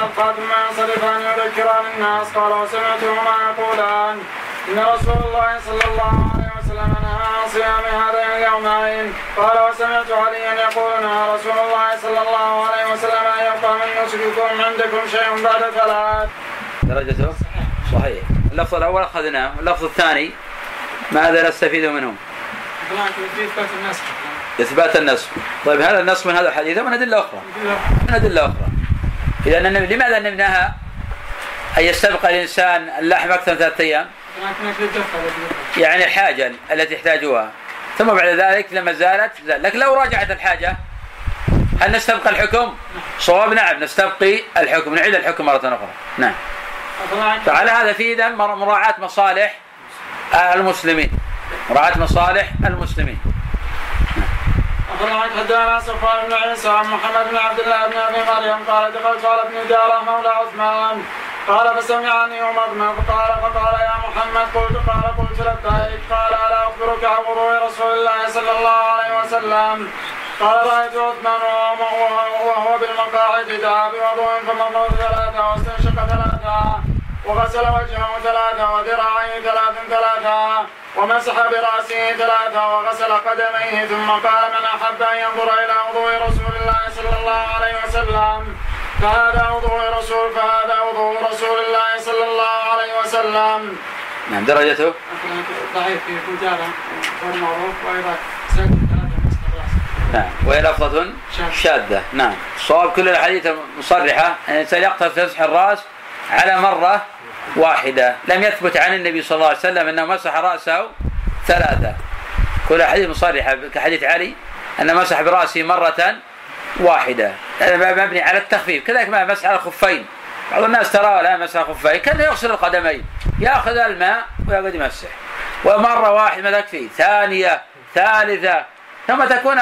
يبقى ثم ينصرف أن يذكران الناس. قال وسمعتهما يقولان إن رسول الله صلى الله عليه وسلم نهى عن صيام هذين اليومين. قال وسمعت عليا يقول نهى رسول الله صلى الله عليه وسلم أن يبقى من يشرككم عندكم شيء بعد 3. درجته صحيح. اللفظ الأول أخذناه، اللفظ الثاني ماذا نستفيد منه؟ إثبات النسخ. طيب هذا النسخ من هذا الحديث من أدلة أخرى. إذا لماذا النبي نهى أن يستبقى الإنسان اللحم أكثر من 3 أيام؟ يعني الحاجة التي يحتاجها، ثم بعد ذلك لما زالت. لكن لو راجعت الحاجة هل نستبقى الحكم؟ صواب نعم نستبقي الحكم، نعيد الحكم مرة أخرى. نعم. فعلى هذا في إذن مراعاة مصالح المسلمين، مراعاة مصالح المسلمين. حدثنا صفوان بن عيسى عن محمد بن عبد الله بن ابي مريم قال دخلت على ابن داره مولى عثمان قال فسمعني يمضمض فقال يا محمد قلت لبيك. قال الا اخبرك عن وضوء رسول الله صلى الله عليه وسلم. قال رايت عثمان وهو بالمقاعد دعا بوضوء فمضمض 3 واستنشق 3 وغسل وجهه 3 وذراعيه 3 ومسح برأسه 3 وغسل قدميه. ثم قال من أحب أن ينظر إلى وضوء رسول الله صلى الله عليه وسلم فهذا وضوء رسول الله صلى الله عليه وسلم. نعم. درجته ضعيف في فجارة والمعروف وأيضا زاد 3 مسح الرأس. نعم. وهي لفظة شاذة. نعم. الصواب كل الحديث مصرحة أن الإنسان يقتصر مسح الرأس على مرة واحدة. لم يثبت عن النبي صلى الله عليه وسلم أنه مسح رأسه 3. كل حديث مصرحة كحديث علي أن مسح برأسه مرة واحدة. هذا مبني على التخفيف. كذلك ما مسح على الخفين. بعض الناس ترى لا مسح الخفين كان يغسل القدمين، يأخذ الماء ويقعد يمسح، ومرة واحدة ما تكفي، ثانية ثالثة ثم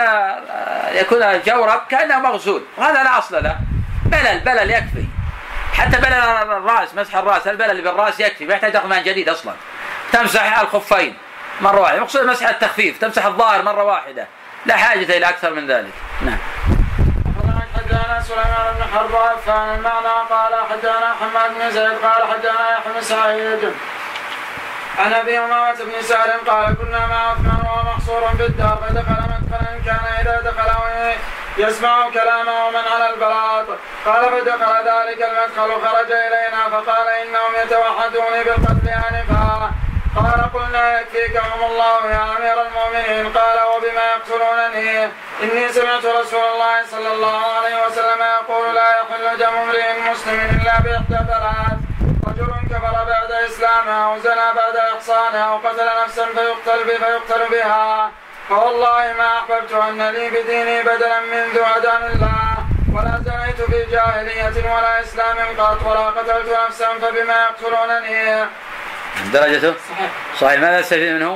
يكون الجورب كأنه مغسول، وهذا لا أصل له. بلل يكفي، حتى بلل الرأس، مسح الرأس البلل بالرأس يكفي، ما يحتاج ماء جديد أصلا. تمسح الخفين مرة واحدة، مقصود مسح التخفيف، تمسح الظاهر مرة واحدة، لا حاجة إلى أكثر من ذلك. نعم. حدثنا سليمان بن حرب عفان المعنى قال حدثنا حماد بن زيد قال حدثنا يحيى بن سعيد عن ابي امامه بن سهل قال كنا مع عثمان وهو محصور في الدار فدخل مدخلا كان اذا دخل يسمع كلامه من على البلاط. قال فدخل ذلك المدخل وخرج الينا فقال انهم يتوحدوني بالقتل انفا. قال قلنا يكفيكهم الله يا امير المؤمنين. قال وبما يقتلونني؟ اني سمعت رسول الله صلى الله عليه وسلم يقول لا يحل دم امرئ مسلم الا باحدى 3: رجل كفر بعد اسلامه وزنى بعد احصانه وقتل نفسا فيقتل بها. فوالله ما احببت ان لي بديني بدلا منذ هداني الله، ولا زنيت في جاهليه ولا اسلام قط، ولا قتلت نفسا فبما يقتلونني. درجته صحيح. ماذا نستفيد منه؟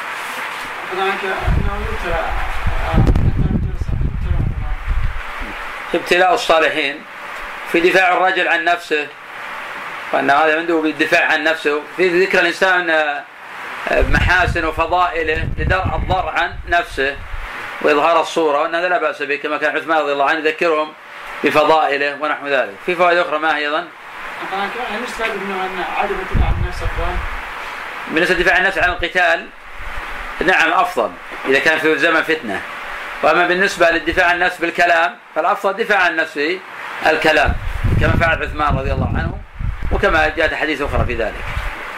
ابتلاء الصالحين في دفاع الرجل عن نفسه، وأن هذا عنده بالدفاع عن نفسه، في ذكر الإنسان محاسن وفضائله لدرء الضر عن نفسه وإظهار الصورة، وأن هذا لا بأس به، كما كان عثمان رضي الله عنه يذكرهم بفضائله ونحو ذلك. في فوائد أخرى ما هي أيضا؟ بالنسبة لدفاع النفس عن القتال نعم أفضل إذا كان في زمن فتنة، وأما بالنسبة للدفاع عن النفس بالكلام فالأفضل دفاع عن النفس الكلام كما فعل عثمان رضي الله عنه، وكما جاءت حديث أخرى في ذلك.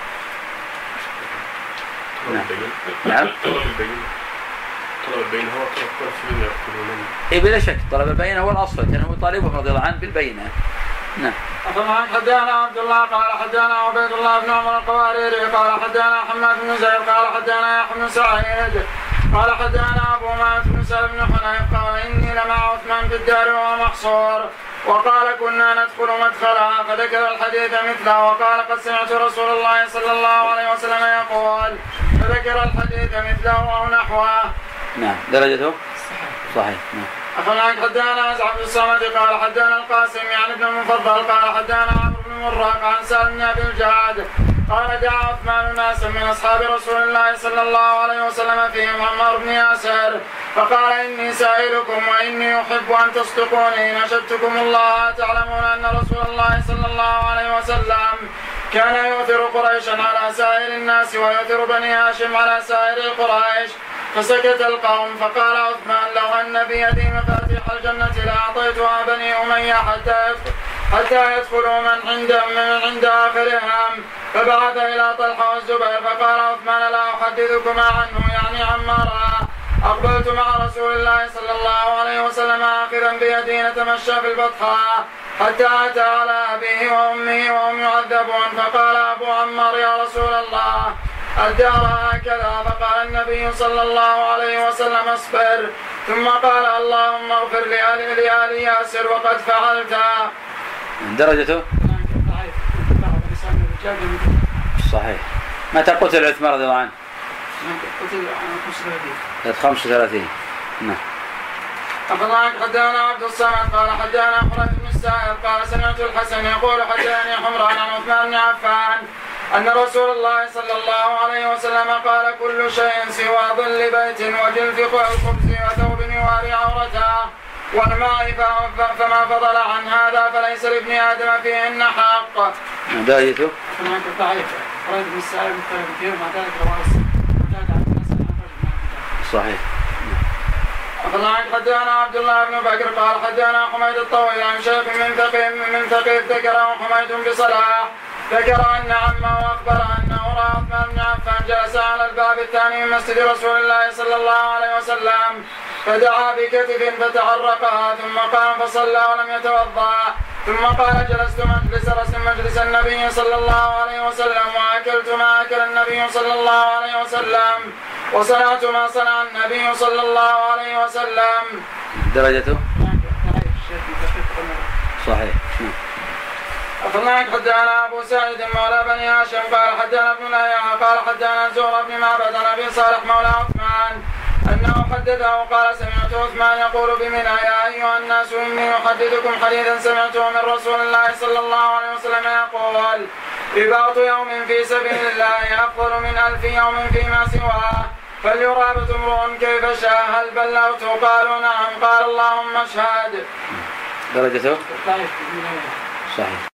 نعم. طلب البينة هو طلب فيما يقتلون. إيه بلا شك طلب البينة هو الأصل، كان هو طالبه رضي الله عنه بالبينة. نعم. حدثنا عبد الله قال حدثنا عبيد الله بن عمر القواريري قال حدثنا حماد بن زيد قال حدثنا يحيى بن سعيد قال حدثنا ابو امامه بن سهل بن حنيف قال اني لمع عثمان في الدار وهو محصور، وقال كنا ندخل مدخلها فذكر الحديث مثله، وقال قد سمعت رسول الله صلى الله عليه وسلم يقول، فذكر الحديث مثله او نحوه. نعم. درجته صحيح. نعم. أخبرنا حدثنا أزعم بن الصمد قال حدثنا القاسم يعني ابن المفضل قال حدثنا عمرو بن مراق عن سالم بن أبي الجعد قال دعا عثمان ناسا من أصحاب رسول الله صلى الله عليه وسلم فيهم عمار بن ياسر فقال إني سائلكم وإني أحب أن تصدقوني، نشدتكم الله تعلمون أن رسول الله عليه وسلم كان يؤثر قريشا على سائر الناس ويؤثر بني هاشم على سائر قريش. فسكت القوم. فقال عثمان لو أن بيدي مفاتيح الجنة لأعطيتها بني أمية حتى يدخلوا من عند آخرهم. فبعث إلى طلحة والزبير فقال عثمان لا أحدثكما عنه يعني عمارا. أقبلت مع رسول الله صلى الله عليه وسلم آخذا بيدي نتمشى في البطحاء حتى أتى على أبيه وأمه وهم يعذبون. فقال أبو عمار يا رسول الله الدار هكذا. فقال النبي صلى الله عليه وسلم اصبر. ثم قال اللهم اغفر لآل ياسر وقد فعلت. درجته صحيح. متى قتل عثمان رضي الله عنه؟ قتل 35. نعم. أخبرنا حدثنا عبد الصمد قال حدثنا خالد بن السائب قال سمعت الحسن يقول حدثني حمران عن عثمان بن عفان أن رسول الله صلى الله عليه وسلم قال كل شيء سوى ظل بيت وجلف الخبز وثوب يواري عورته والماء فما فضل عن هذا فليس لابن آدم فيهن حق. درجته ضعيف. خالد بن السائب مختلف فيه ومع ذلك رواه صحيح. أخبرنا حدثنا عبد الله بن بكر قال حدثنا حميد الطويل عن شيخ من ثقيف ذكره حميد بصلاح ذكر أن عمه وأخبر أنه رأى عثمان بن عفان جلس على الباب الثاني من مسجد رسول الله صلى الله عليه وسلم فدعا بكتف فتحرقها ثم قام فصلى ولم يتوضأ. ثم قال جلست مجلس النبي صلى الله عليه وسلم وأكلت ما أكل النبي صلى الله عليه وسلم وصنعت ما صنع النبي صلى الله عليه وسلم. درجته صحيح. أخبرنا حدثنا أبو سعيد مولى بني هاشم قال حدثنا ابن لهيعة قال حدثنا زهر بن معبد عن أبي صالح مولى عثمان أنه حدثه قال سمعت عثمان يقول بمنى يا أيها الناس إني أحدثكم حديثا سمعته من رسول الله صلى الله عليه وسلم يقول رباط يوم في سبيل الله أفضل من 1000 يوم فيما سواه فليرابط امرؤ كيف شاء هل بلغت قالوا نعم قال اللهم اشهد. درجته صحيح.